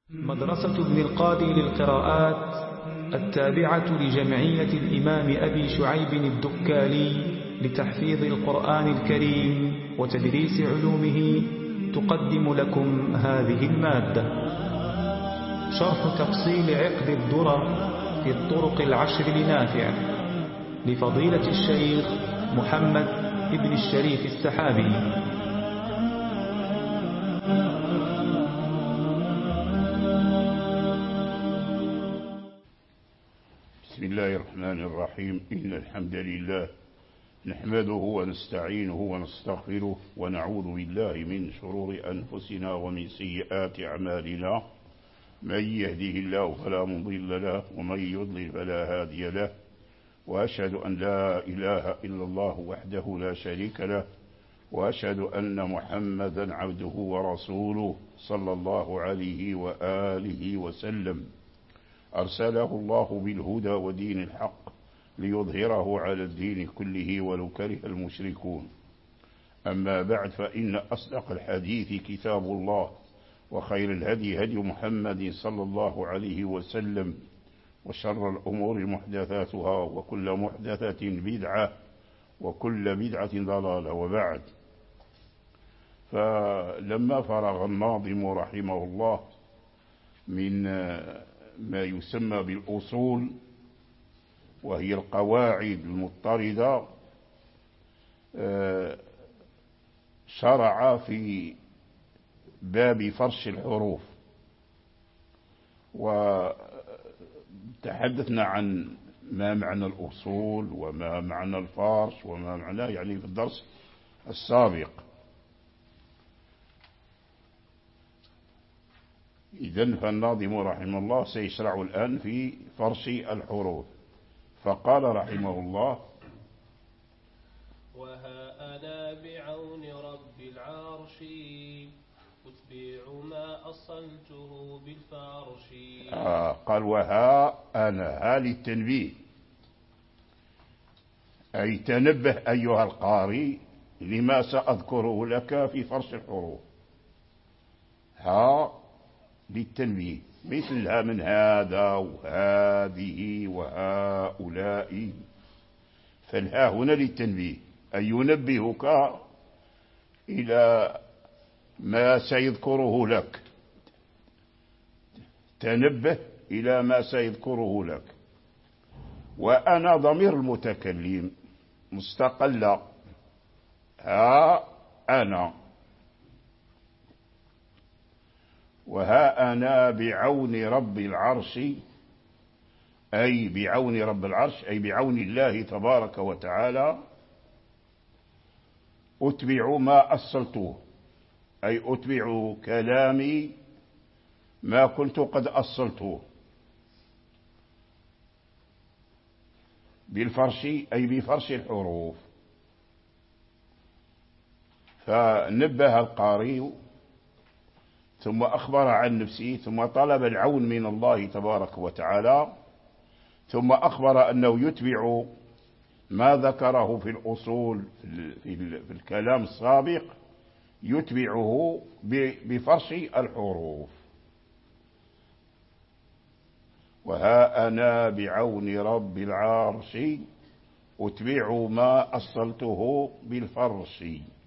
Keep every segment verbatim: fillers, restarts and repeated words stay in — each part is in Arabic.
مدرسة ابن القادر للقراءات التابعة لجمعية الإمام أبي شعيب الدكالي لتحفيظ القرآن الكريم وتدريس علومه تقدم لكم هذه المادة. شرح تفصيل عقد الدرر في الطرق العشر لنافع لفضيلة الشيخ محمد ابن الشريف السحابي. بسم الله الرحمن الرحيم. إن الحمد لله نحمده ونستعينه ونستغفره ونعوذ بالله من شرور أنفسنا ومن سيئات أعمالنا. من يهده الله فلا مضل له ومن يضلل فلا هادي له، وأشهد أن لا إله إلا الله وحده لا شريك له، وأشهد أن محمدا عبده ورسوله صلى الله عليه وآله وسلم. أرسله الله بالهدى ودين الحق ليظهره على الدين كله ولو كره المشركون. أما بعد، فإن أصدق الحديث كتاب الله، وخير الهدي هدي محمد صلى الله عليه وسلم، وشر الأمور محدثاتها، وكل محدثة بدعة، وكل بدعة ضلالة. وبعد، فلما فرغ الناظم رحمه الله من ما يسمى بالأصول، وهي القواعد المضطردة، شرع في باب فرش الحروف، وتحدثنا عن ما معنى الأصول وما معنى الفرش وما معناه يعني في الدرس السابق. إذن فالناظم رحمه الله سيشرع الآن في فرش الحروف. فقال رحمه الله: وها أنا بعون رب العرش أتبع ما أصلته بالفرش. آه قال وها أنا، ها للتنبيه، أي تنبه أيها القارئ لما سأذكره لك في فرش الحروف. ها للتنبيه، مثلها من هذا وهذه وهؤلاء، فالها هنا للتنبيه، أي ينبهك إلى ما سيذكره لك، تنبه إلى ما سيذكره لك. وأنا ضمير المتكلم مستقلة، ها أنا. وها أنا بعون رب العرش، أي بعون رب العرش، أي بعون الله تبارك وتعالى، أتبع ما أصلته، أي أتبع كلامي ما كنت قد أصلته، بالفرش أي بفرش الحروف. فنبه القارئ ثم أخبر عن نفسه، ثم طلب العون من الله تبارك وتعالى، ثم أخبر أنه يتبع ما ذكره في الأصول في الكلام السابق، يتبعه بفرش الحروف. وها أنا بعون رب العرش أتبع ما أصلته بالفرش.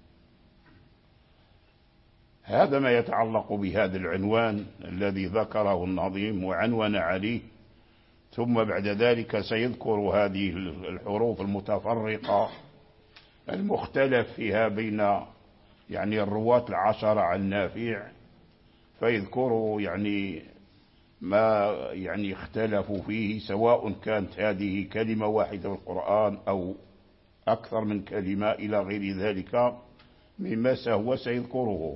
هذا ما يتعلق بهذا العنوان الذي ذكره النظيم وعنون عليه. ثم بعد ذلك سيذكر هذه الحروف المتفرقة المختلف فيها بين يعني الرواة العشرة عن نافع، فيذكروا يعني ما يعني اختلفوا فيه، سواء كانت هذه كلمة واحدة في القرآن أو أكثر من كلمة إلى غير ذلك مما سهو سيذكره.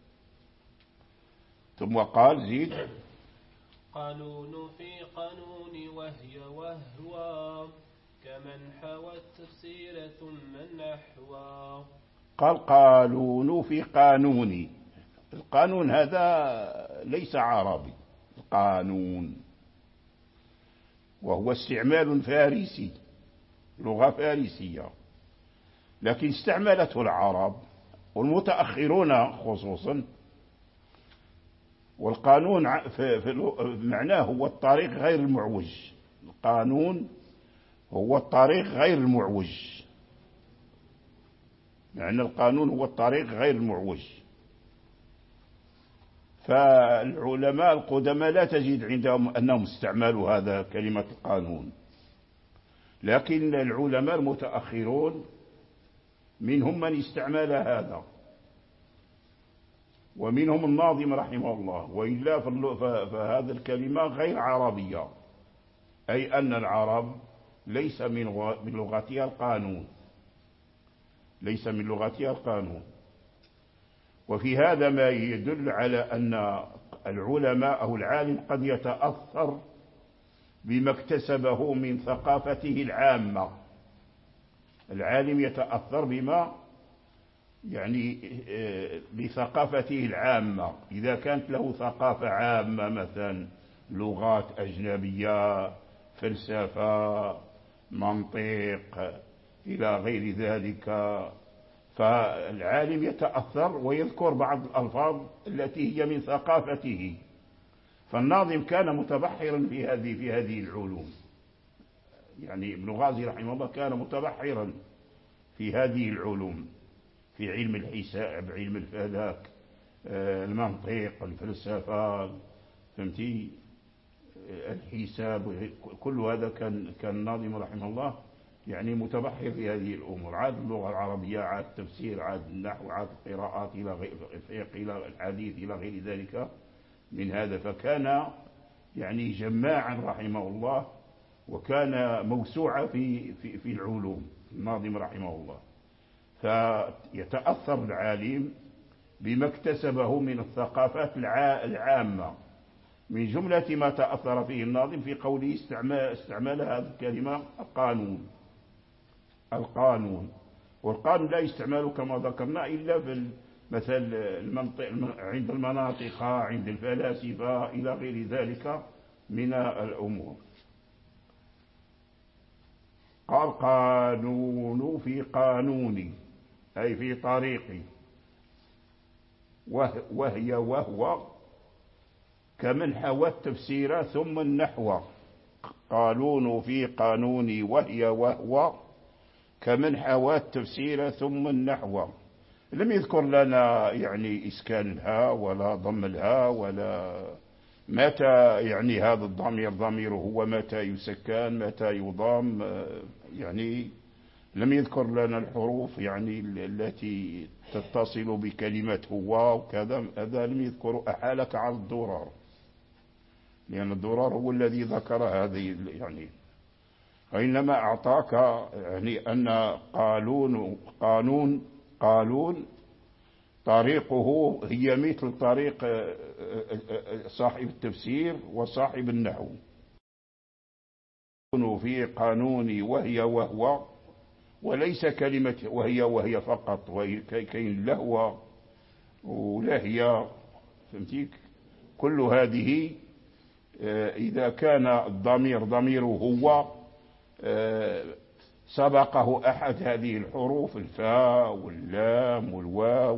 ثم قال زيد: قانون في قانون وهي وهو كمن حوى التفسير ثم النحو. قال قانون في قانون. القانون هذا ليس عربي، القانون وهو استعمال فارسي، لغة فارسية، لكن استعملته العرب والمتأخرون خصوصا والقانون في معناه هو الطريق غير المعوج. القانون هو الطريق غير المعوج، معنى القانون هو الطريق غير المعوج. فالعلماء القدماء لا تجد عندهم أنهم استعملوا هذا كلمة القانون، لكن العلماء المتأخرون منهم من استعمل هذا، ومنهم الناظم رحمه الله. وإلا فهذا الكلمة غير عربية، أي أن العرب ليس من لغتها القانون، ليس من لغتها القانون. وفي هذا ما يدل على أن العلماء أو العالم قد يتأثر بما اكتسبه من ثقافته العامة. العالم يتأثر بما يعني بثقافته العامة. إذا كانت له ثقافة عامة مثلا لغات أجنبية، فلسفة، منطق إلى غير ذلك، فالعالم يتأثر ويذكر بعض الألفاظ التي هي من ثقافته. فالناظم كان متبحرا في هذه في هذه العلوم، يعني ابن غازي رحمه الله كان متبحرا في هذه العلوم، في علم الحساب، علم الفلك، المنطق، الفلسفة، فهمتي، الحساب، كل هذا كان كان الناظم رحمه الله يعني متبحر في هذه الأمور. عاد اللغة العربية، عاد التفسير، عاد النحو، عاد القراءات إلى غير الفقه، إلى الحديث، إلى غير ذلك من هذا. فكان يعني جماعا رحمه الله، وكان موسوعا في في في العلوم الناظم رحمه الله. فيتأثر العالم بما اكتسبه من الثقافات العامة. من جملة ما تأثر فيه الناظم في قوله استعمال, استعمال هذه الكلمة القانون. القانون والقانون لا يستعمل كما ذكرنا إلا في مثل المنطق عند المناطق، عند الفلاسفة، إلى غير ذلك من الأمور. قال قانون في قانوني، أي في طريقي، وهي وهو كمن حوى التفسير ثم النحو. قانون في قانوني وهي وهو كمن حوى التفسير ثم النحو. لم يذكر لنا يعني إسكان الهاء ولا ضم الهاء، ولا متى يعني هذا الضمير ضميره هو متى يسكن متى يضم، يعني لم يذكر لنا الحروف يعني التي تتصل بكلمة هو وكذا، هذا لم يذكر. أحالك على الضرار، لأن الضرار هو الذي ذكر هذه يعني، وإنما أعطاك يعني أن قانون قانون قانون طريقه هي مثل طريق صاحب التفسير وصاحب النحو. في قانوني وهي وهو، وليس كلمة وهي وهي فقط، وكاين لهو ولهي، فهمتيك. كل هذه إذا كان الضمير ضميره هو سبقه أحد هذه الحروف، الفاء واللام والواو،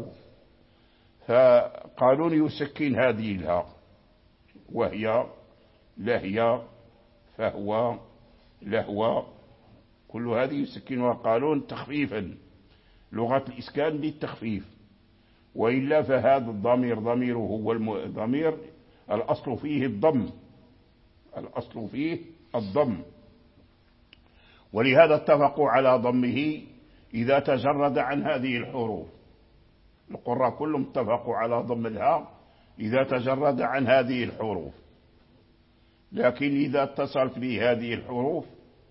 فقانون يسكن هذه الهاء، وهي لهي فهو لهو، كل هذه يسكنها قانون تخفيفا. لغة الإسكان للتخفيف، وإلا فهذا الضمير ضميره هو الضمير الأصل فيه الضم، الأصل فيه الضم، ولهذا اتفقوا على ضمه إذا تجرد عن هذه الحروف. القراء كلهم اتفقوا على ضم الهاء إذا تجرد عن هذه الحروف، لكن إذا اتصلت به هذه الحروف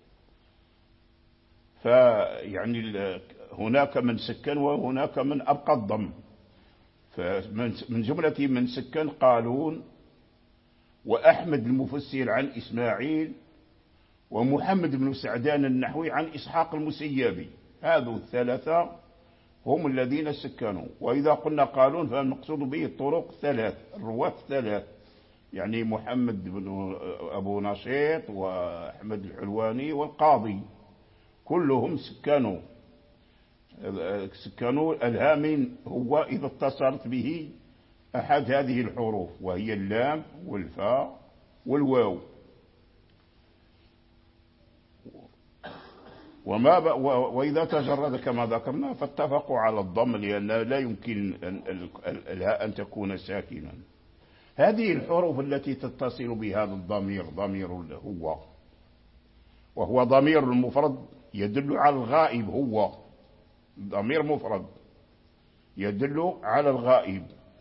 فيعني هناك من سكن وهناك من أبقى الضم. فمن جملة من سكن قالون، وأحمد المفسر عن إسماعيل، ومحمد بن سعدان النحوي عن إسحاق المسيبي. هذو الثلاثة هم الذين سكنوا. وإذا قلنا قالون فالمقصود به الطرق الثلاث، الرواة الثلاث، يعني محمد بن أبو نشيط وأحمد الحلواني والقاضي، كلهم سكنوا سكنوا الهامين هو إذا اتصلت به أحد هذه الحروف، وهي اللام والفاء والواو. وما ب... وإذا تجرد كما ذكرنا فاتفقوا على الضم، لأن لا يمكن الهاء أن تكون ساكنا. هذه الحروف التي تتصل بهذا الضمير ضمير هو، وهو ضمير المفرد يدل على الغائب، هو ضمير مفرد يدل على الغائب،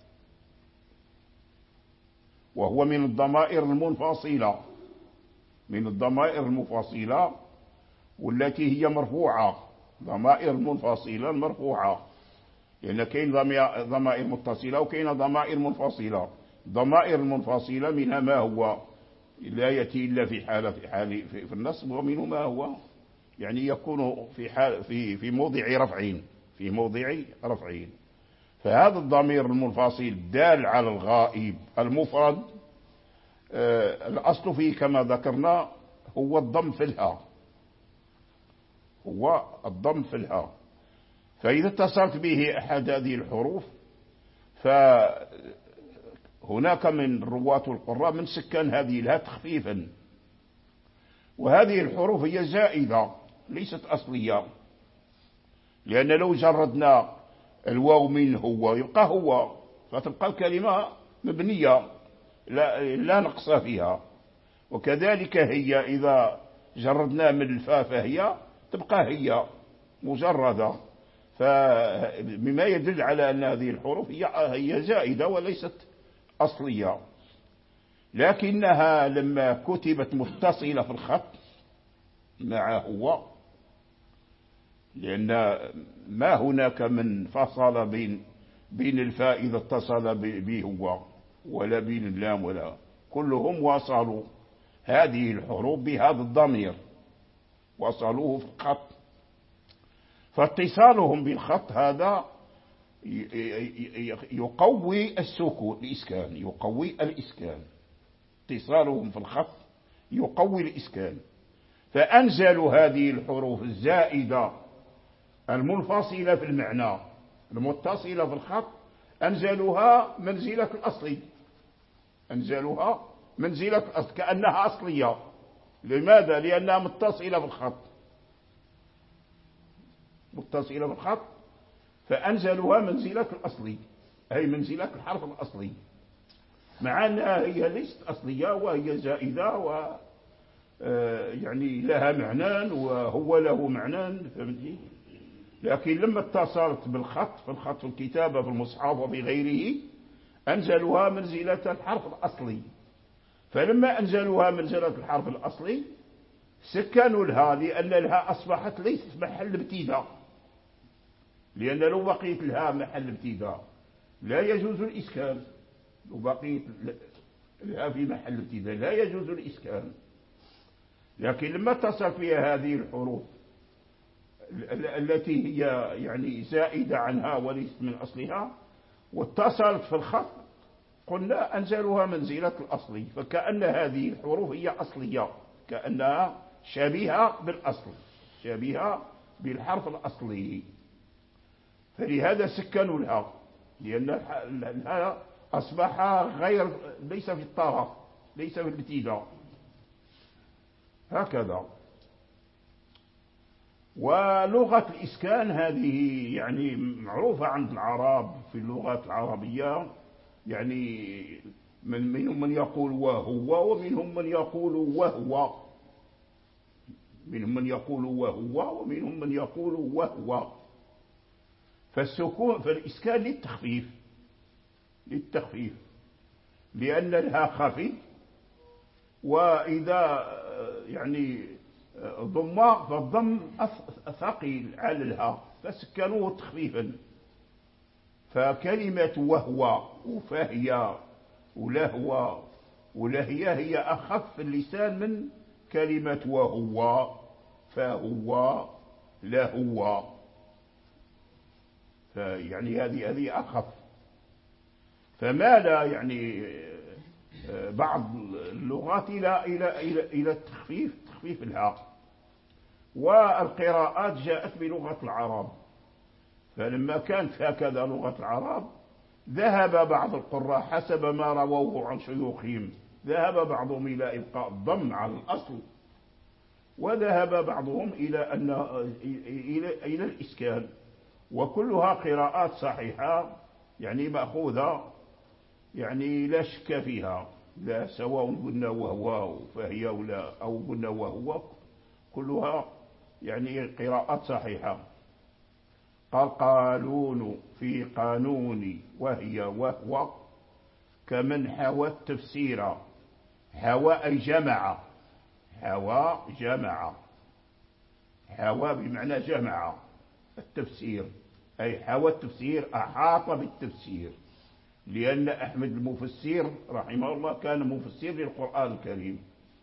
وهو من الضمائر المنفصلة من الضمائر المنفصلة والتي هي مرفوعة، ضمائر منفصلة مرفوعة، لأن كاين ضمائر متصلة وكاين ضمائر منفصلة. ضمائر المنفصلة منها ما هو لا يأتي إلا في حالة حال في النصب، ومنه ما هو يعني يكون في حال في في موضع رفعين في موضع رفعين. فهذا الضمير المنفصل دال على الغائب المفرد، آه الأصل فيه كما ذكرنا هو الضم في الهاء، هو الضم في الهاء. فإذا اتصلت به أحد هذه الحروف فهناك من رواة القراء من سكن هذه الهاء تخفيفا، وهذه الحروف هي زائدة ليست أصلية، لأن لو جردنا الواو من هو يبقى هو، فتبقى الكلمة مبنية لا, لا نقص فيها. وكذلك هي إذا جردنا من الفاء فهي تبقى هي مجردة، فمما يدل على أن هذه الحروف هي هي زائدة وليست أصلية. لكنها لما كتبت متصلة في الخط مع هو، لأن ما هناك من فصل بين بين الفاء إذا اتصل به هو، ولا بين اللام، ولا كلهم وصلوا هذه الحروف بهذا الضمير، وصلوه في الخط. فاتصالهم بالخط هذا يقوي السكون الإسكان، يقوي الإسكان. اتصالهم في الخط يقوي الإسكان. فأنزلوا هذه الحروف الزائدة المنفصلة في المعنى المتصلة في الخط، أنزلوها منزلة الأصلي، أنزلوها منزلة الأصل كأنها أصلية. لماذا؟ لأنها متصلة في الخط، متصلة في الخط، فأنزلوها منزلة الأصلي، أي منزلة الحرف الأصلي، مع أنها هي ليست أصلية وهي زائدة و يعني لها معنى وهو له معنى، فهمتي؟ لكن لما اتصلت بالخط في الخط في الكتابة في المصحف وفي غيره أنزلوها منزلة الحرف الأصلي. فلما أنزلوها منزلة الحرف الأصلي سكنوا لها، لأن الهاء أصبحت ليست محل ابتداء، لأن لو بقيت الهاء محل ابتداء لا يجوز الإسكان، لو بقيت الهاء في محل ابتداء لا يجوز الإسكان. لكن لما اتصل فيها هذه الحروف التي هي يعني زائدة عنها وليست من أصلها واتصلت في الخط، قلنا أنزلوها منزلة الأصلي، فكأن هذه الحروف هي أصلية، كأنها شبيهة بالأصل، شبيهة بالحرف الأصلي. فلهذا سكنوا لها، لأن الهاء أصبح غير ليس في الطرف، ليس في الابتداء، هكذا. ولغة الإسكان هذه يعني معروفة عند العرب في اللغات العربية، يعني من منهم من يقول وهو، ومنهم من يقول وهو، منهم من يقول وهو ومنهم من يقول وهو. فالسكون فالإسكان للتخفيف، للتخفيف، لأن الها خفي، وإذا يعني ضم فالضم ثقيل على الها فسكنوه تخفيفا. فكلمة وهو وفهي ولهو ولهي هي أخف في اللسان من كلمة وهو فهو لهو، فيعني هذه هذه أخف. فمال يعني بعض اللغات إلى إلى إلى إلى التخفيف، تخفيف الهاء. والقراءات جاءت بلغة العرب، فلما كانت هكذا لغة العرب ذهب بعض القراء حسب ما رووه عن شيوخهم، ذهب بعضهم إلى إبقاء الضم على الأصل، وذهب بعضهم إلى أن إلى إلى الإسكان، وكلها قراءات صحيحة يعني مأخوذة، يعني لا شك فيها، لا سواء قلنا وهو فهي ولا أو قلنا وهو، كلها يعني قراءات صحيحة. قال قالون في قانون وهي وهو كمن حوى التفسير، حوى أي جمع، حوى جمع، حوى بمعنى جمع التفسير، أي حوى التفسير، أحاط بالتفسير، لأن أحمد المفسر رحمه الله كان مفسر للقرآن الكريم،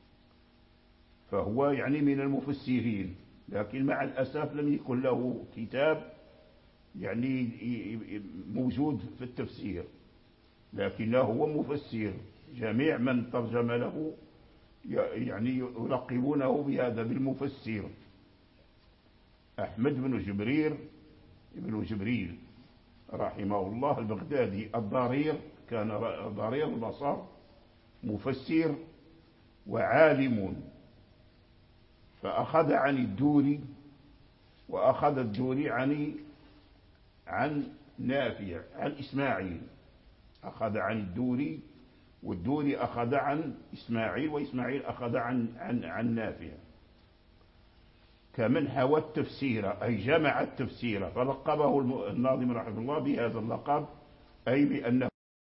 فهو يعني من المفسرين، لكن مع الأسف لم يكن له كتاب يعني موجود في التفسير، لكنه هو مفسر، جميع من ترجم له يعني يلقبونه بهذا بالمفسر. أحمد بن جبرير ابن جبريل رحمه الله البغدادي الضرير، كان ضرير البصر، مفسر وعالم، فأخذ عن الدوري، وأخذ الدوري عن عن نافع عن إسماعيل، أخذ عن الدوري، والدوري أخذ عن إسماعيل، وإسماعيل أخذ عن عن عن نافع. كمن حوى التفسير أي جمع التفسير، فلقبه الناظم رحمه الله بهذا اللقب، أي بأنه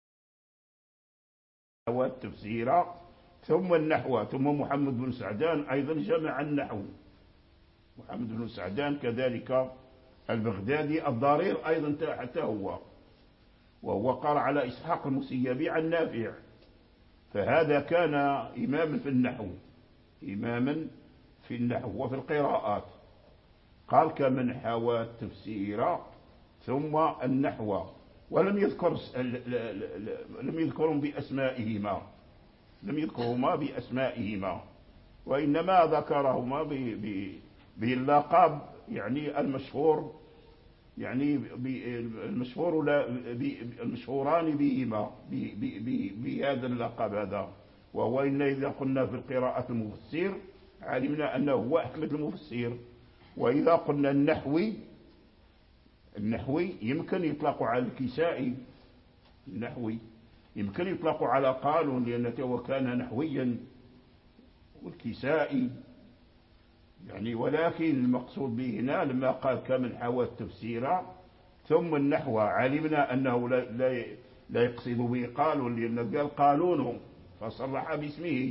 حوى التفسير ثم النحو. ثم محمد بن سعدان أيضا جمع النحو، محمد بن سعدان كذلك البغدادي الضرير أيضا حتى هو، وهو قرأ على إسحاق المسيبي عن نافع، فهذا كان إماما في النحو، إماما في النحو وفي القراءات. قال كمن حوى التفسير ثم النحو، ولم يذكر لم يذكرهم بأسمائهما، لم يذكرهما بأسمائهما، وإنما ذكرهما باللقب يعني المشهور، يعني المشهور المشهوران بهما بهذا اللقب هذا، وهو إن إذا قلنا في القراءة المفسر علمنا أنه هو أحمد المفسر، وإذا قلنا النحوي، النحوي يمكن يطلق على الكسائي، النحوي يمكن يطلق على قالون لأنه كان نحويا، والكسائي يعني، ولكن المقصود به هنا لما قال كمن حوى التفسير ثم النحو علمنا أنه لا, لا, لا يقصد به قالون، لأنه قال قالون فصرح باسمه.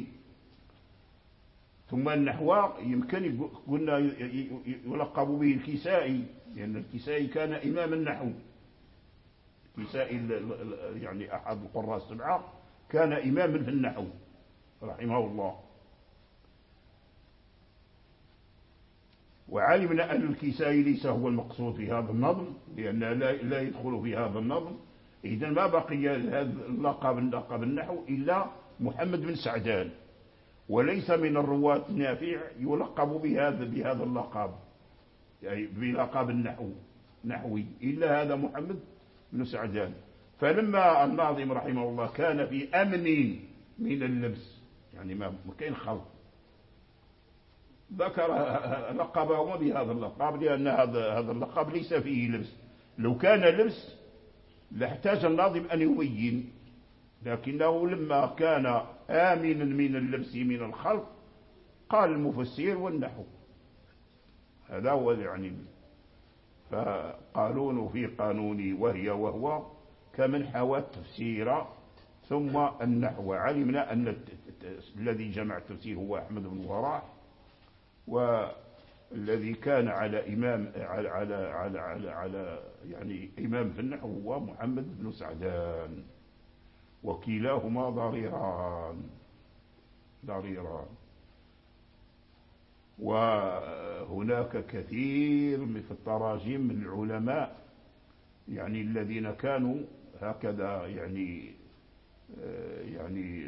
ثم النحو يمكن قلنا يلقب به الكسائي، لأن الكسائي كان إمام النحو، الكسائي يعني أحد القراء السبعة كان إماما في النحو رحمه الله. وعلمنا أن الكسائي ليس هو المقصود في هذا النظم، لأن لا يدخل في هذا النظم، إذن ما بقي هذا اللقب لقب النحو إلا محمد بن سعدان، وليس من الرواة نافع يلقب بهذا بهذا اللقب، يعني بلقب النحو نحوي، إلا هذا محمد بن سعدان. فلما الناظم رحمه الله كان في أمن من اللبس، يعني ما كان خلط، ذكر لقبهما بهذا اللقب، لأن هذا هذا اللقب ليس فيه لبس، لو كان لبس لاحتاج الناظم أن يبين، لكنه لما كان آمنا من اللبس من الخلط قال المفسر والنحو، هذا هو يعني. فقالون في قانوني وهي وهو كمن حوى التفسير ثم النحو، علمنا أن الذي جمع التفسير هو أحمد بن وراح، والذي كان على إمام على على على على, على يعني إمام في النحو هو محمد بن سعدان، وكلاهما ضريران ضريران. وهناك كثير من في التراجم من العلماء يعني الذين كانوا هكذا يعني يعني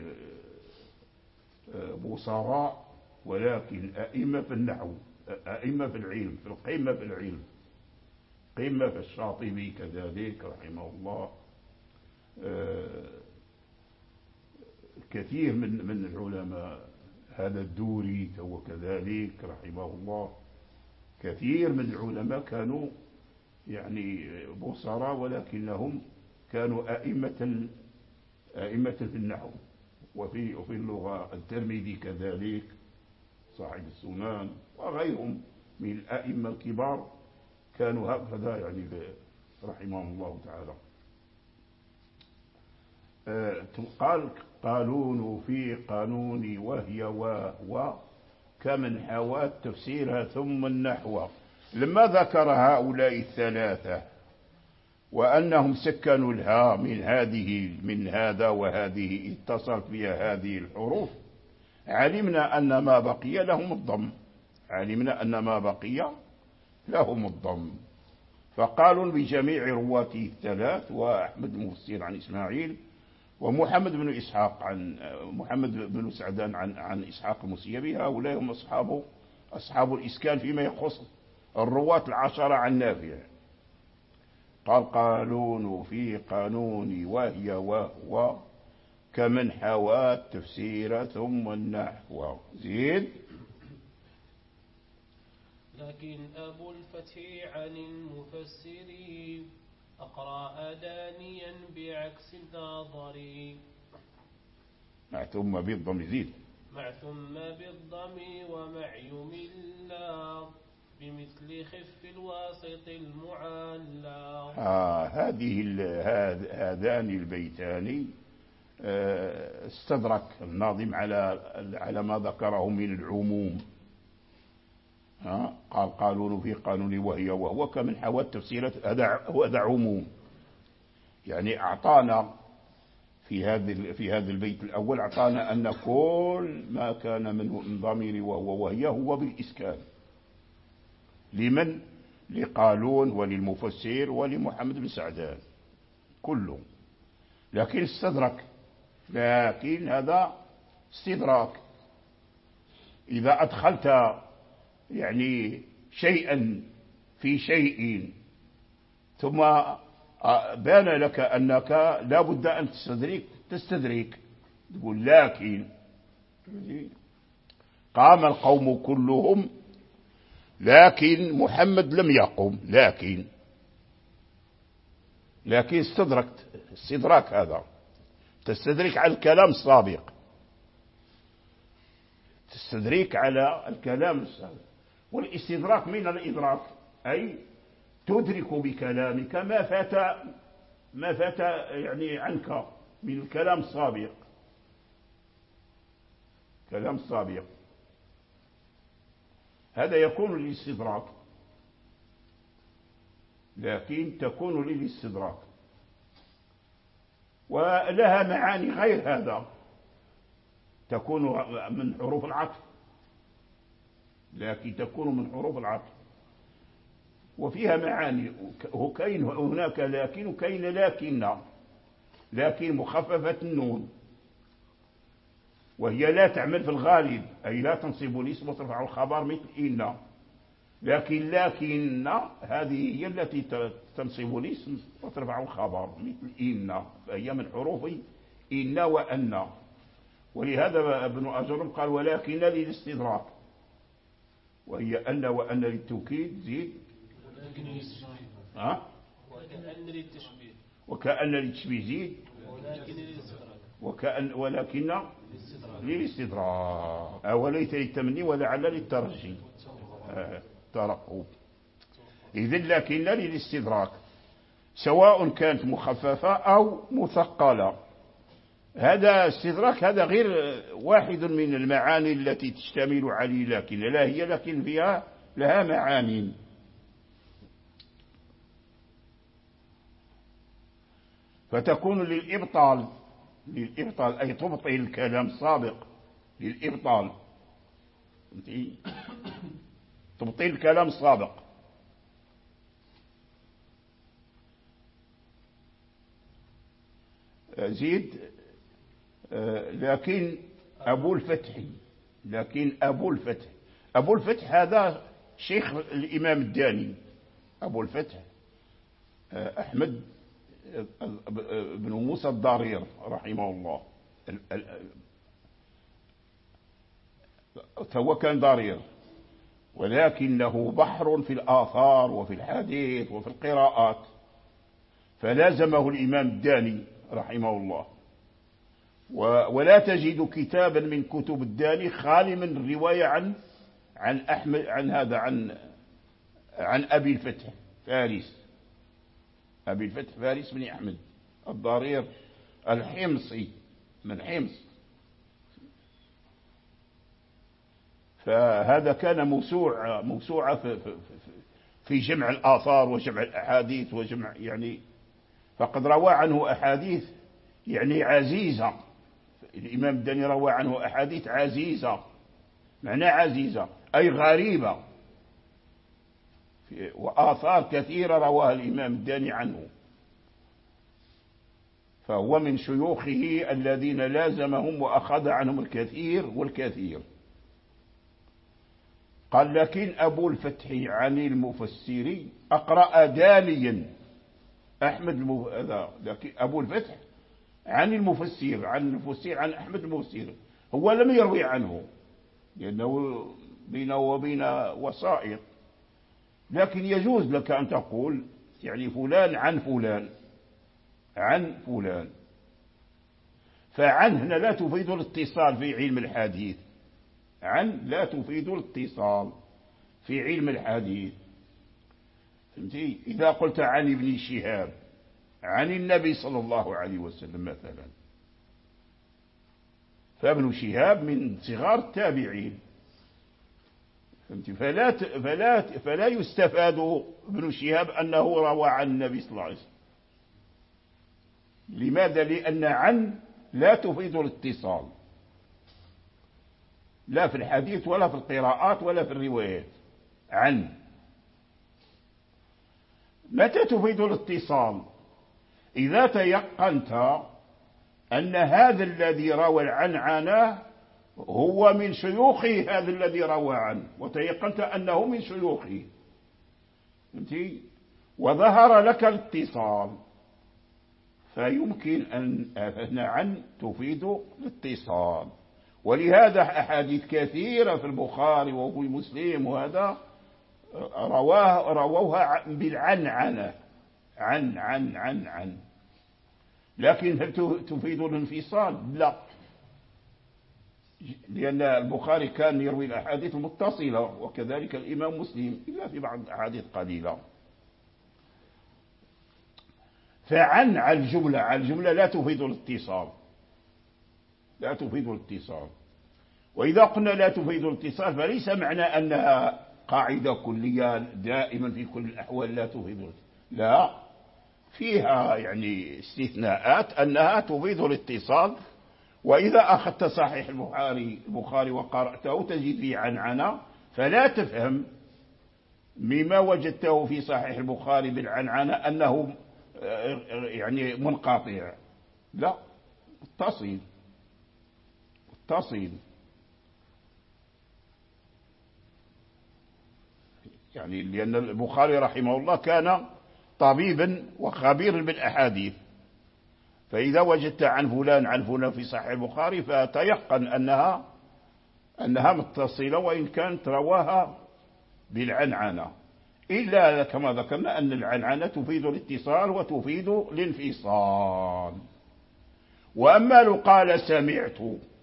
بصراء، ولكن أئمة في النحو، أئمة في العلم، في القمة في العلم، قمة في الشاطبي كذلك رحمه الله، كثير من من العلماء، هذا الدوري وكذلك رحمه الله، كثير من العلماء كانوا يعني بصراء، ولكنهم كانوا أئمة أئمة في النحو وفي وفي اللغة. الترمذي كذلك صاحب السنن وغيرهم من الأئمة الكبار كانوا هكذا يعني رحمهم الله تعالى. قال قالون في قانون وهي و كمن حوى التفسير ثم النحو. لما ذكر هؤلاء الثلاثة وأنهم سكنوا الها من هذه من هذا وهذه اتصلت بها هذه الحروف، علمنا أن ما بقي لهم الضم، علمنا أن ما بقي لهم الضم. فقالوا بجميع رواته الثلاث، وأحمد المفسر عن إسماعيل، ومحمد بن إسحاق عن محمد بن سعدان عن عن إسحاق المسيبي، هؤلاء هم أصحاب أصحاب الإسكان فيما يخص الرواة العشرة عن نافع. قال قالون في قانون وهي وهو كمن حوى التفسير ثم النحو. زيد. لكن أبو الفتح عن المفسر أقرأ دانيا بعكس الناظر. مع ثم بالضم. زيد. مع ثم بالضم ومع يملا بمثل خف الواسط المعلى. آه هذه هذان البيتان استدرك الناظم على على ما ذكره من العموم. ها قال قالون في قانون وهي وهو كمن حوى التفسير، هذا هذا عموم، يعني أعطانا في هذا في هذا البيت الأول أعطانا أن كل ما كان من ضمير وهو وهي هو بالإسكان. لمن؟ لقالون وللمفسر ولمحمد بن سعدان كلهم. لكن استدرك، لكن هذا استدراك. إذا أدخلت يعني شيئا في شيء ثم بان لك أنك لا بد أن تستدرك تستدرك تقول لكن قام القوم كلهم لكن محمد لم يقم. لكن لكن استدركت استدراك، هذا تستدرك على الكلام السابق، تستدرك على الكلام السابق. والاستدراك من الإدراك، أي تدرك بكلامك ما فات ما فات يعني عنك من الكلام السابق، كلام السابق، هذا يكون للاستدراك. لكن تكون للاستدراك ولها معاني غير هذا، تكون من حروف العطف، لكن تكون من حروف العطف وفيها معاني. وكاين هناك لكن وكاين لكن، لكن مخففة النون، وهي لا تعمل في الغالب، أي لا تنصب الاسم وترفع الخبر مثل إن. لكن لكن هذه هي التي تنصب الاسم وترفع الخبر مثل إن، فهي من حروف إن وأن. ولهذا ابن أجرم قال ولكن للاستدراك، وهي أن وأن للتوكيد. زيد. ها وكأن للتشبيه وكأن للتشبيه. زيد. ولكن للاستدراك وكأن ولكن للاستدراك، وليس للتمني ولعل للترجي ترقب. إذن لكن للاستدراك سواء كانت مخففة أو مثقلة. هذا استدراك، هذا غير واحد من المعاني التي تشتمل عليه لكن، لا هي لكن فيها لها معاني. فتكون للإبطال، للإبطال أي تبطل الكلام السابق، للإبطال تبطل الكلام السابق. زيد. لكن أبو الفتح، لكن أبو الفتح أبو الفتح هذا شيخ الإمام الداني. أبو الفتح أحمد ابن موسى الضرير رحمه الله، هو كان ضرير ولكن له بحر في الآثار وفي الحديث وفي القراءات، فلازمه الإمام الداني رحمه الله. ولا تجد كتابا من كتب الداني خالي من الرواية عن عن أحمد عن هذا عن عن أبي الفتح فارس، أبي الفتح فارس بن أحمد الضرير الحمصي من حمص. فهذا كان موسوعة موسوعة في, في, في جمع الآثار وجمع الأحاديث وجمع يعني، فقد روى عنه أحاديث يعني عزيزة. الإمام الداني روى عنه أحاديث عزيزة، معنى عزيزة أي غريبة، وآثار كثيرة رواها الإمام الداني عنه، فهو من شيوخه الذين لازمهم وأخذ عنهم الكثير والكثير. قال لكن أبو الفتح عن المفسر أقرأ دانيا أحمد المف... لكن أبو الفتح عن المفسر عن المفسر عن أحمد المفسر، هو لم يروي عنه لأنه بينه وبين وسائط، لكن يجوز لك أن تقول يعني فلان عن فلان عن فلان. فعن هنا لا تفيد الاتصال في علم الحديث، عن لا تفيد الاتصال في علم الحديث، فهمتي؟ إذا قلت عن ابن شهاب عن النبي صلى الله عليه وسلم مثلا، فابن شهاب من صغار التابعين، فهمتي؟ فلا فلا فلا يستفاد ابن شهاب أنه روى عن النبي صلى الله عليه وسلم. لماذا؟ لأن عن لا تفيد الاتصال، لا في الحديث ولا في القراءات ولا في الروايات. عن متى تفيد الاتصال؟ إذا تيقنت أن هذا الذي روى العنعنة هو من شيوخه هذا الذي روى عنه، وتيقنت أنه من شيوخه، فهمتي؟ وظهر لك الاتصال، فيمكن أن عن تفيد الاتصال. ولهذا أحاديث كثيرة في البخاري وفي مسلم وهذا رواه رووها بالعنعنة، عن عن عن عن لكن هل تفيد الانفصال؟ لا، لأن البخاري كان يروي الأحاديث المتصلة وكذلك الإمام مسلم إلا في بعض الأحاديث قليلة. فعن على الجملة على الجملة لا تفيد الاتصال، لا تفيد الاتصال. وإذا قلنا لا تفيد الاتصال فليس معنى أنها قاعدة كلية دائما في كل الأحوال لا تفيد الاتصال، لا، فيها يعني استثناءات أنها تفيد الاتصال. وإذا أخذت صحيح البخاري البخاري وقرأته تجد فيه عنعنة، فلا تفهم مما وجدته في صحيح البخاري بالعنعنة أنه يعني منقطع، لا، اتصل اتصل يعني، لأن البخاري رحمه الله كان طبيبا وخبيرا بالأحاديث، فإذا وجدت عن فلان عن فلان في صحيح البخاري فتيقن أنها أنها متصلة وإن كانت رواها بالعنعنة، إلا كما ذكرنا أن العنعنة تفيد الاتصال وتفيد الانفصال. وأما لو قال سمعت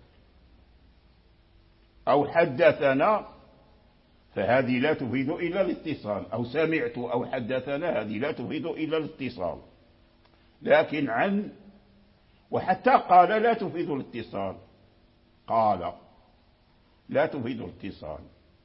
أو حدثنا فهذه لا تفيد إلا الاتصال، أو سمعت أو حدثنا هذه لا تفيد إلا الاتصال. لكن عن وحتى قال لا تفيد الاتصال، قال لا تفيد الاتصال.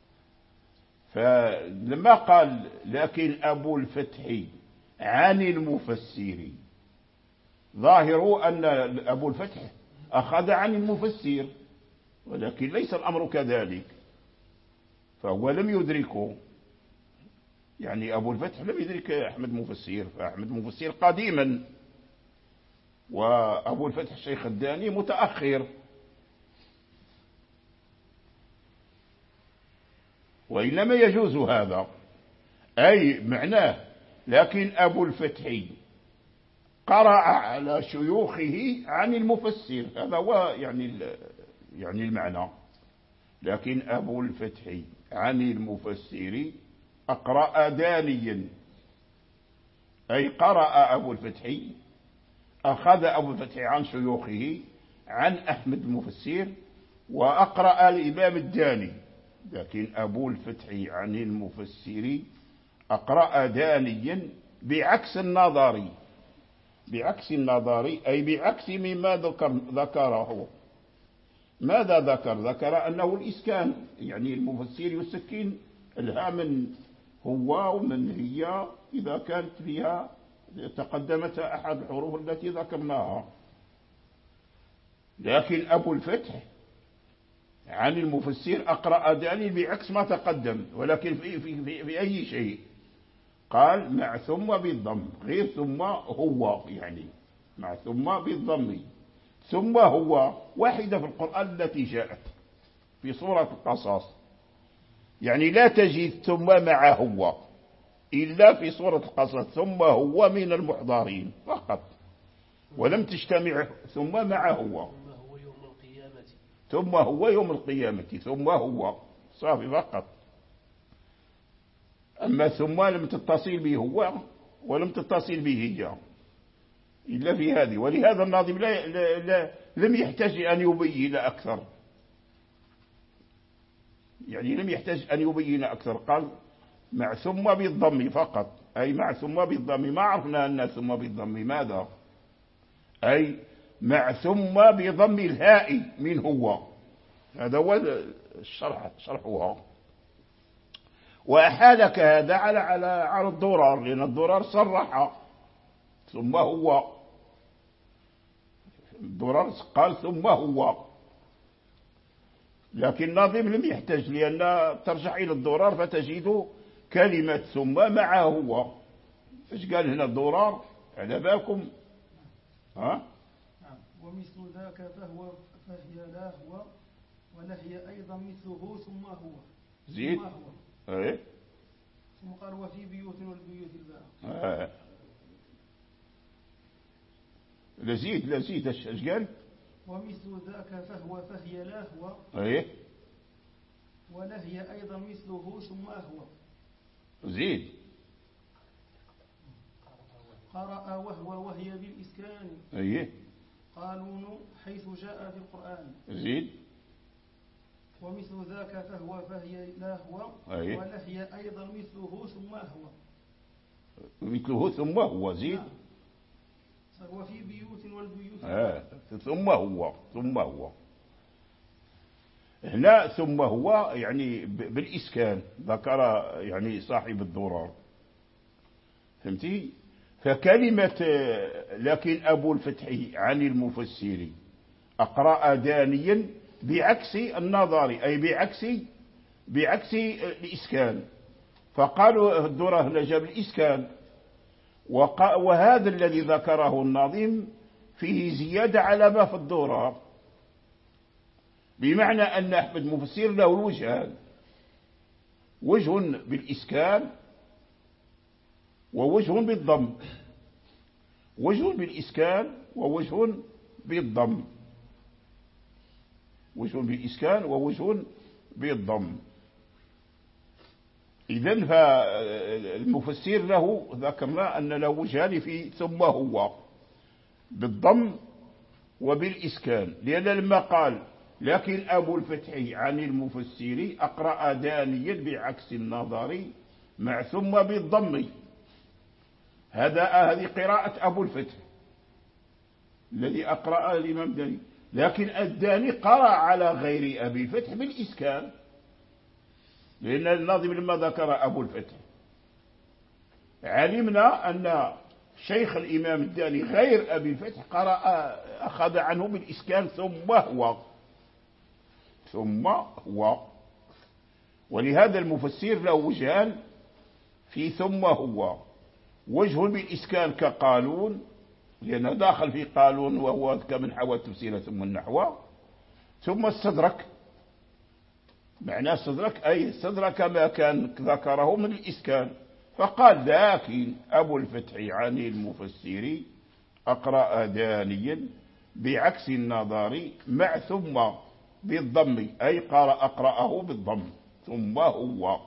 فلما قال لكن أبو الفتح عن المفسر، ظاهر أن أبو الفتح أخذ عن المفسر، ولكن ليس الأمر كذلك، فهو لم يدركه، يعني أبو الفتح لم يدرك أحمد مفسر، فأحمد مفسر قديما، وأبو الفتح الشيخ الداني متأخر. وإنما يجوز هذا، أي معناه لكن أبو الفتح قرأ على شيوخه عن المفسر، هذا هو يعني يعني المعنى. لكن أبو الفتح عن المفسر أقرأ دانيا، أي قرأ أبو الفتح، أخذ أبو الفتح عن شيوخه عن أحمد المفسر وأقرأ الإمام الداني. لكن أبو الفتح عن المفسر أقرأ دانيا بعكس النظري، بعكس النظري أي بعكس مما ذكر ذكره. ماذا ذكر؟ ذكر أنه الإسكان، يعني المفسر يسكن الها من هو ومن هي إذا كانت فيها تقدمت أحد الحروف التي ذكرناها. لكن أبو الفتح عن المفسر أقرأ داني بعكس ما تقدم، ولكن في, في, في, في أي شيء قال مع ثم بالضم، غير ثم هو، يعني مع ثم بالضم. ثم هو واحدة في القرآن التي جاءت في سورة القصص، يعني لا تجد ثم مع هو إلا في سورة القصص، ثم هو من المحضرين فقط، ولم تجتمع ثم مع هو. ثم هو يوم القيامة، ثم هو صافي فقط. أما ثم لم تتصل به هو ولم تتصل به هي إلا في هذه. ولهذا الناظم لا لا لا لم يحتاج أن يبين أكثر، يعني لم يحتاج أن يبين أكثر، قال مع ثم بالضم فقط، أي مع ثم بالضم. ما عرفنا أن ثم بالضم ماذا؟ أي مع ثم بضم الهاء من هو، هذا هو الشرح شرحها. وأحالك هذا على على على الضرار، لأن الضرار صرح ثم هو، الضرار قال ثم هو، لكن الناظم لم يحتاج، لأن ترجع إلى الضرار فتجد كلمة ثم مع هو. ايش قال هنا الضرار على بالكم؟ ها؟ ومثل ذاك فهو فهي لا هو ولهي أيضا مثله ثم هو. زيد. ثم هو. ايه. ثم قال وفي بيوت والبيوت الباء. آه. لزيد لزيد ايش قال؟ ومثل ذاك فهو فهي لا هو. ايه. ولهي أيضا مثله ثم هو. زيد. قرأ وهو وهي بالإسكان. ايه. قانون حيث جاء في القرآن. زيد. ومثل ذاك فهو فهي لا هو. أيه. ولهي أيضا مثله ثم هو. مثله ثم هو. زيد. وفي بيوت والبيوت آه. ثم هو ثم هو هنا ثم هو يعني بالإسكان ذكر يعني صاحب الضرار، فهمتي؟ فكلمة لكن أبو الفتح عن المفسر أقرأ دانيا بعكس النظر، أي بعكس بعكس الإسكان، فقالوا الضرار هنا جاب الإسكان. وهذا الذي ذكره الناظم فيه زيادة على ما في الضرار، بمعنى أن أحمد مفسر له وجهان، وجه بالإسكان ووجه بالضم، وجه بالإسكان ووجه بالضم، وجه بالإسكان ووجه بالضم. إذن فالمفسر له ذكرنا أن له وجهان في ثم هو بالضم وبالإسكان، لأن لما قال لكن أبو الفتح عن المفسر أقرأ دانيا بعكس النظر مع ثم بالضم، هذا هذه قراءة أبو الفتح الذي أقرأ الإمام داني. لكن الداني قرأ على غير أبي الفتح بالإسكان، لأن الناظم لما ذكر أبو الفتح علمنا أن شيخ الإمام الداني غير أبي الفتح قرأ أخذ عنه بالإسكان ثم هو ثم هو. ولهذا المفسر له وجهان في ثم هو، وجه بالإسكان كقالون لأنه داخل في قالون وهو كمن حوى التفسير ثم النحو، ثم استدرك، معناه استدرك أي استدرك ما كان ذكره من الإسكان، فقال لكن أبو الفتح عن المفسر أقرأ دانيا بعكس النظر مع ثم بالضم، أي قال أقرأه بالضم ثم هو.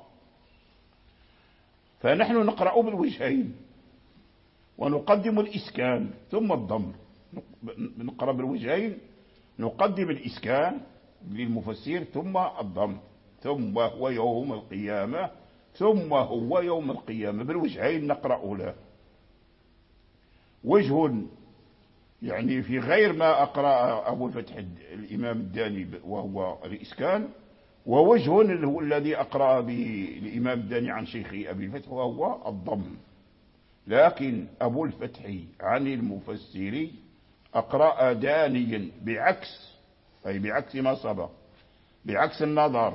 فنحن نقرأ بالوجهين ونقدم الإسكان ثم الضم. نقرأ بالوجهين، نقدم الإسكان للمفسر ثم الضم، ثم هو يوم القيامة ثم هو يوم القيامة، بالوجهين نقرأ له. وجه يعني في غير ما أقرأ أبو الفتح الإمام الداني وهو الإسكان، ووجه اللي هو الذي أقرأ به الإمام الداني عن شيخي أبي الفتح وهو الضم. لكن أبو الفتح عن المفسر أقرأ دانيا بعكس، أي بعكس ما سبق، بعكس النظر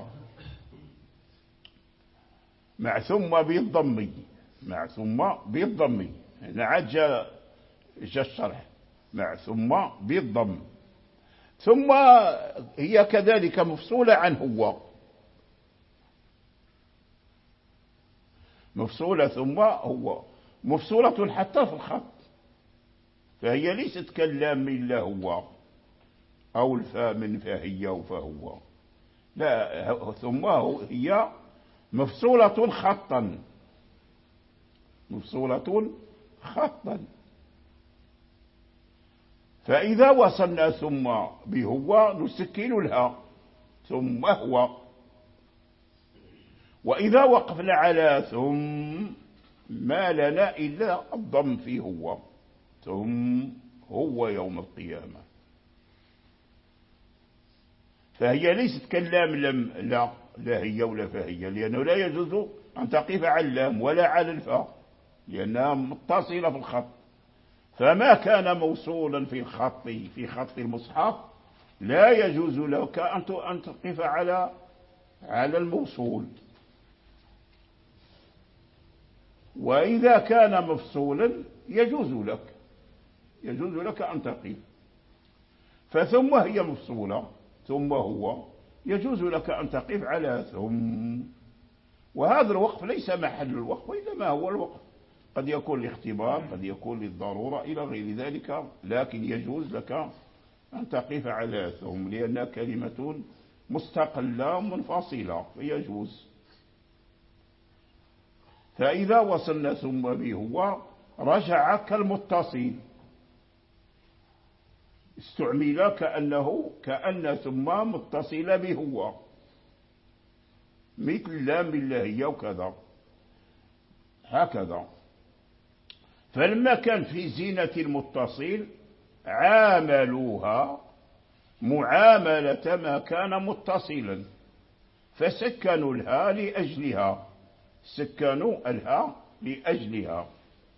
مع ثم بالضم، مع ثم بالضم. هنا عاد جاء جاء الشرح مع ثم بالضم. ثم هي كذلك مفصولة عن هو، مفصولة ثم هو مفصولة حتى في الخط، فهي ليست كاللام إلا هو أو الفاء من فهي وفهو، لا، ثم هي مفصولة خطا، مفصولة خطا. فإذا وصلنا ثم بهو نسكن لها ثم هو، وإذا وقفنا على ثم ما لنا إلا الضم في هو، ثم هو يوم القيامة. فهي ليست كاللام لم لا لا هي ولا فهي، لأنه لا يجوز أن تقف على اللام ولا على الفاء لأنها متصلة في الخط. فما كان موصولا في الخط في خط المصحف لا يجوز لك أن تقف على على الموصول، وإذا كان مفصولا يجوز لك يجوز لك أن تقف. فثم هي مفصولة ثم هو يجوز لك أن تقف على ثم، وهذا الوقف ليس محل الوقف وإنما هو الوقف، قد يكون لاختبار قد يكون للضرورة إلى غير ذلك، لكن يجوز لك أن تقف على ثم لأنها كلمة مستقلة منفصلة فيجوز. فإذا وصلنا ثم بهو رجع كالمتصل، استعمل كأنه كأن ثم متصل بهو مثل لام بالله وكذا هكذا. فلما كان في زينة المتصل عاملوها معاملة ما كان متصلا، فسكنوا الها لأجلها، سكنوا الها لأجلها.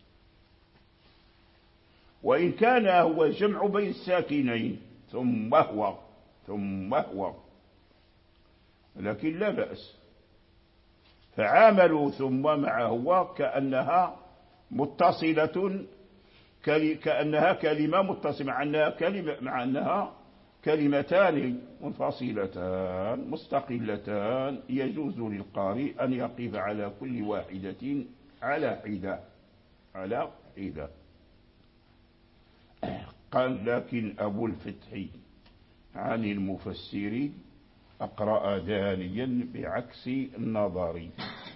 وإن كان هو جمع بين الساكنين ثم هو ثم هو لكن لا بأس. فعاملوا ثم مع هو كأنها متصلة، كأنها كلمة متصلة مع أنها كلمة مع أنها كلمتان منفصلتان مستقلتان، يجوز للقارئ أن يقف على كل واحدة على حدة على حدة. قال لكن أبو الفتح عن المفسر أقرأ دانيا بعكس النظر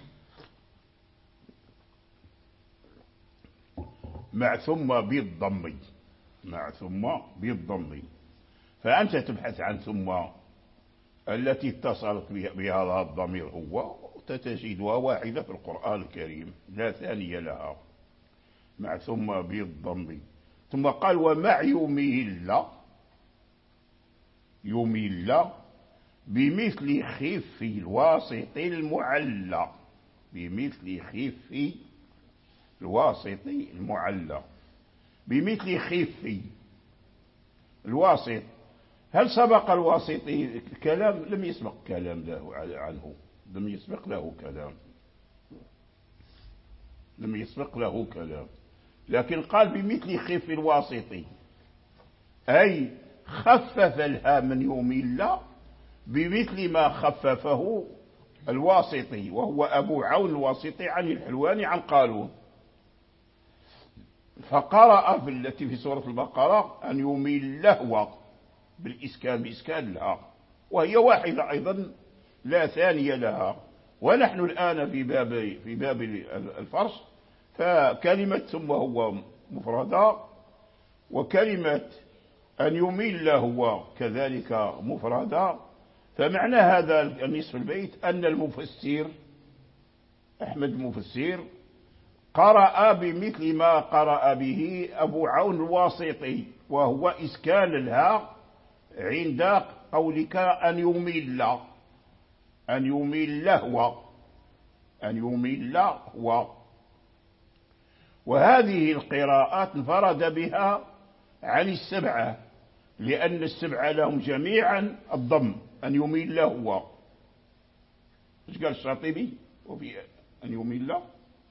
مع ثم بالضم، مع ثم بالضم. فأنت تبحث عن ثم التي اتصلت بهذا الضمير هو، تجدها واحدة في القرآن الكريم لا ثانية لها، مع ثم بالضم. ثم قال ومع يميل، يميل بمثل خف الواسط المعلى، بمثل خف الواسط المعلى، بمثل خف الواسط. هل سبق الواسط كلام؟ لم يسبق كلام له عنه، لم يسبق له كلام، لم يسبق له كلام. لكن قال بمثل خف الواسط، أي خفف الها من يميل بمثل ما خففه الواسطي وهو أبو عون الواسطي عن الحلواني عن قالون. فقرأ في التي في سورة البقرة أن يميل لهو بالإسكان بإسكان لها، وهي واحدة أيضا لا ثانية لها. ونحن الآن في باب في باب الفرش، فكلمة ثم هو مفردة، وكلمة أن يميل لهو كذلك مفردة. فمعنى هذا النصف البيت أن المفسر أحمد المفسر قرأ بمثل ما قرأ به أبو عون الواسطي، وهو إسكان الهاء عند قولك أن يميل أن يميل لهو أن يميل لهو. وهذه القراءات انفرد بها عن السبعة، لأن السبعة لهم جميعا الضم أن يميل لهو. ايش قال الشاطبي وفي أن يميل له؟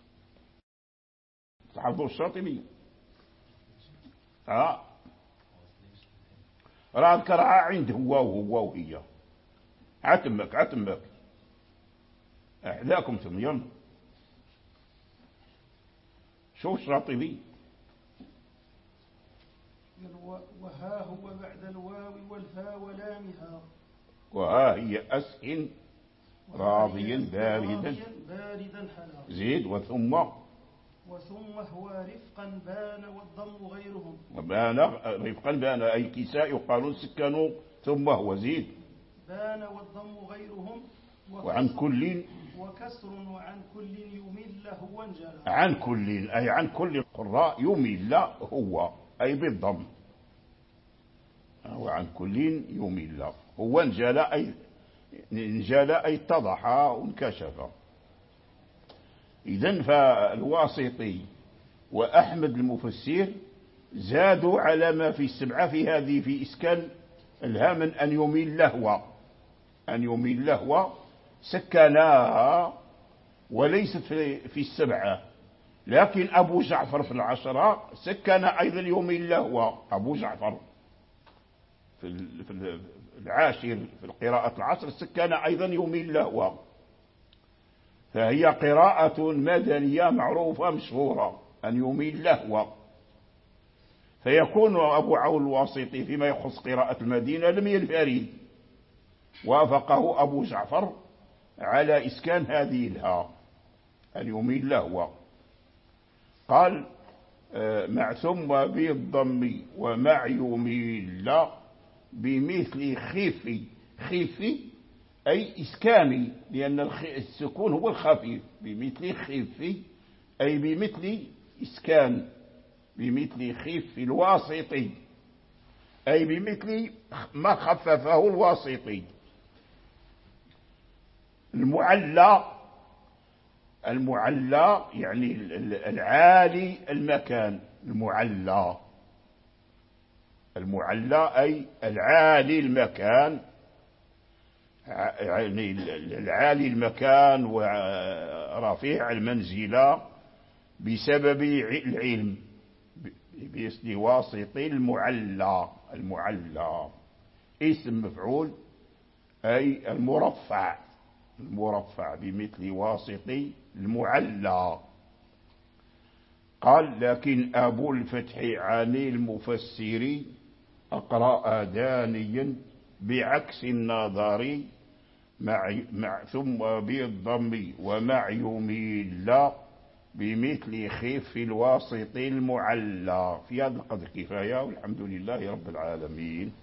تحفظوا الشاطبي. ها راه القراءة عنده هو وهو وهي. عتمك عتمك أحذاكم ثم يلا. شوف الشاطبي. وها هو بعد الواو والفاء ولامها، وها هي أسئن راضيا باردا باردا حلا. زيد. وثم وثم هو رفقا بان والضم غيرهم. وبان رفقا بان أي كساء يقالون سكنوا ثم هو زيد. بان والضم غيرهم. وعن كل وكسر وعن كل يميل هو انجلى. عن كل أي عن كل القراء يميل هو أي بالضم. وعن كل يميل هو انجلى أي انجلى أي اتضح وانكشف. إذن فالواسطي وأحمد المفسر زادوا على ما في السبعة في هذه في إسكان الهاء من أن يميل لهو أن يميل لهو سكناها وليست في السبعة. لكن أبو جعفر في العشرة سكن أيضا يميل لهو. أبو جعفر في العاشر في القراءة العشر سكن أيضا يميل لهو. فهي قراءة مدنية معروفة مشهورة أن يميل لهو. فيكون أبو عون الواسطي فيما يخص قراءة المدينة لم ينفرد، وافقه أبو جعفر على إسكان هذه الهاء أن يميل لهو. قال مع ثم بالضم ومع يميل بمثل خف. خف أي إسكاني، لأن السكون هو الخفيف. بمثل خف أي بمثل إسكان. بمثل خف الواسطي أي بمثل ما خففه الواسطي. المعلى المعلى يعني العالي المكان. المعلى المعلى أي العالي المكان، يعني العالي المكان ورفيع المنزلة بسبب العلم. باسم واسط المعلى. المعلى اسم مفعول أي المرفع. المرفع بمثل واسط المعلى. قال لكن أبو الفتح عن المفسر أقرأ دانيا بعكس النظري مع, مع ثم بالضم ومع يميل بمثل خف الواسط المعلى. في هذا القدر كفاية، والحمد لله رب العالمين.